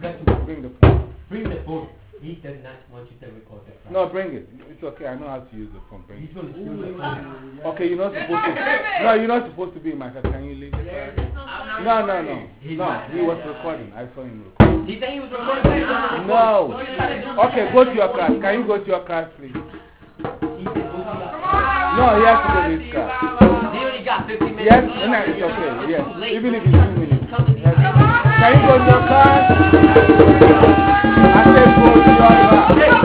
Bring the phone. Bring the phone. He does not want you to record the phone. No, bring it. It's okay. I know how to use the phone. Bring He's it. going to steal the phone. Okay, you're not supposed to. No, you're not supposed to be in my car. Can you leave it? No. No, he was recording. I saw him recording. He said he was recording. No. Okay, go to your car. Can you go to your car, please? No, he has to go to his car. He only got 15 minutes. Yes, no, it's okay. Yes, even if it's 2 minutes. Can you go to your car? I said go to your car.